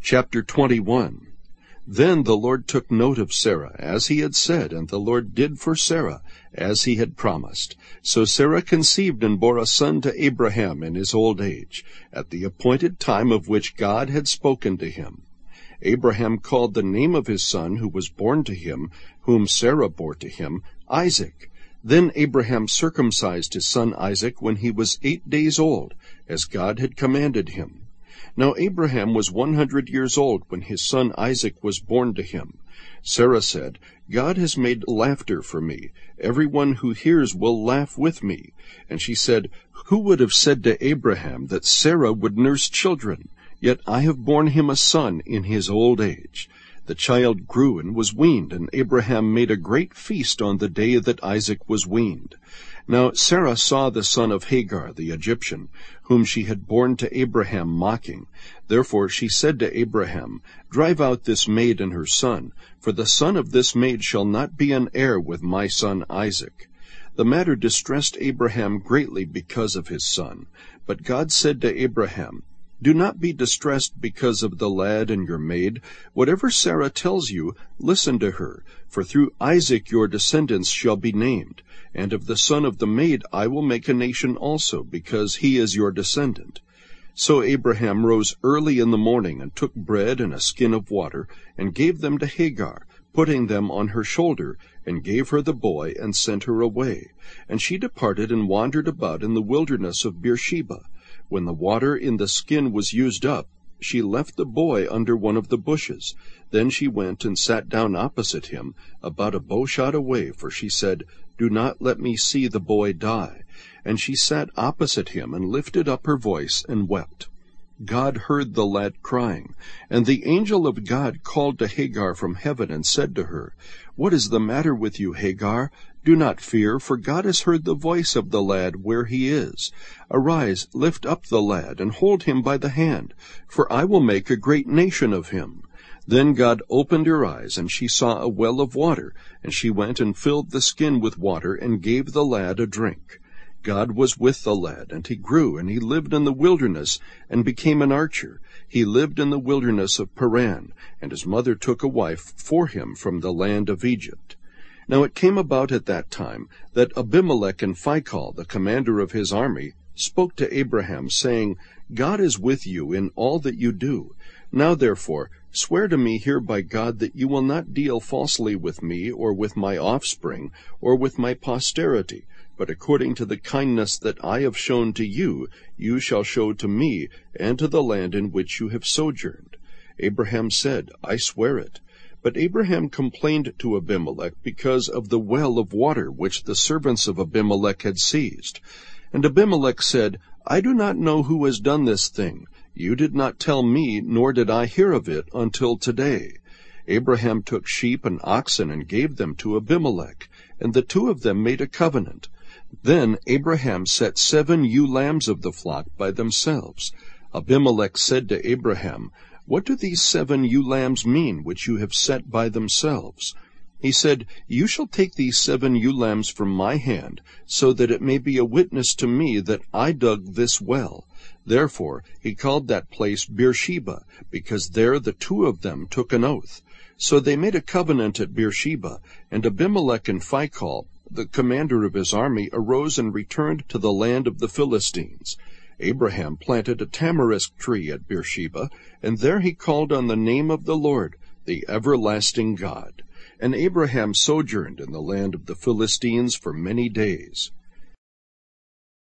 Chapter 21. Then the Lord took note of Sarah, as he had said, and the Lord did for Sarah, as he had promised. So Sarah conceived and bore a son to Abraham in his old age, at the appointed time of which God had spoken to him. Abraham called the name of his son who was born to him, whom Sarah bore to him, Isaac. Then Abraham circumcised his son Isaac when he was 8 days old, as God had commanded him. Now Abraham was 100 years old when his son Isaac was born to him. Sarah said, God has made laughter for me. Everyone who hears will laugh with me. And she said, Who would have said to Abraham that Sarah would nurse children? Yet I have borne him a son in his old age. The child grew and was weaned, and Abraham made a great feast on the day that Isaac was weaned. Now Sarah saw the son of Hagar the Egyptian, whom she had borne to Abraham mocking. Therefore she said to Abraham, Drive out this maid and her son, for the son of this maid shall not be an heir with my son Isaac. The matter distressed Abraham greatly because of his son. But God said to Abraham, Do not be distressed because of the lad and your maid. Whatever Sarah tells you, listen to her, for through Isaac your descendants shall be named. And of the son of the maid I will make a nation also, because he is your descendant. So Abraham rose early in the morning, and took bread and a skin of water, and gave them to Hagar, putting them on her shoulder, and gave her the boy, and sent her away. And she departed and wandered about in the wilderness of Beersheba. When the water in the skin was used up, she left the boy under one of the bushes. Then she went and sat down opposite him, about a bowshot away, for she said, Do not let me see the boy die. And she sat opposite him, and lifted up her voice, and wept. God heard the lad crying, and the angel of God called to Hagar from heaven, and said to her, What is the matter with you, Hagar? Do not fear, for God has heard the voice of the lad where he is. Arise, lift up the lad, and hold him by the hand, for I will make a great nation of him. Then God opened her eyes, and she saw a well of water, and she went and filled the skin with water, and gave the lad a drink. God was with the lad, and he grew, and he lived in the wilderness, and became an archer. He lived in the wilderness of Paran, and his mother took a wife for him from the land of Egypt. Now it came about at that time that Abimelech and Phicol, the commander of his army, spoke to Abraham, saying, God is with you in all that you do. Now therefore swear to me here by God that you will not deal falsely with me, or with my offspring, or with my posterity, but according to the kindness that I have shown to you, you shall show to me, and to the land in which you have sojourned. Abraham said, I swear it. But Abraham complained to Abimelech because of the well of water which the servants of Abimelech had seized. And Abimelech said, I do not know who has done this thing. You did not tell me, nor did I hear of it until today. Abraham took sheep and oxen and gave them to Abimelech, and the two of them made a covenant. Then Abraham set 7 ewe lambs of the flock by themselves. Abimelech said to Abraham, What do these 7 ewe lambs mean, which you have set by themselves? He said, You shall take these 7 ewe lambs from my hand, so that it may be a witness to me that I dug this well. Therefore he called that place Beersheba, because there the two of them took an oath. So they made a covenant at Beersheba, and Abimelech and Phicol, the commander of his army, arose and returned to the land of the Philistines. Abraham planted a tamarisk tree at Beersheba, and there he called on the name of the Lord, the everlasting God. And Abraham sojourned in the land of the Philistines for many days.